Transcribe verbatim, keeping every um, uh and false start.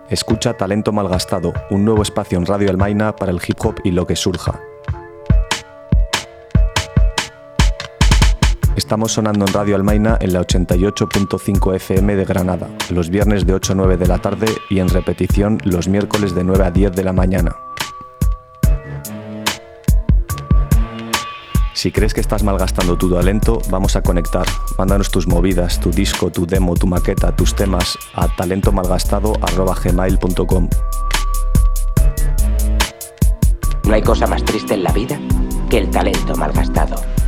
Escucha Talento Malgastado, un nuevo espacio en Radio Almaina para el hip hop y lo que surja. Estamos sonando en Radio Almaina en la ochenta y ocho punto cinco F M de Granada, los viernes de ocho a nueve de la tarde y en repetición los miércoles de nueve a diez de la mañana. Si crees que estás malgastando tu talento, vamos a conectar. Mándanos tus movidas, tu disco, tu demo, tu maqueta, tus temas a talentomalgastado arroba gmail punto com. No hay cosa más triste en la vida que el talento malgastado.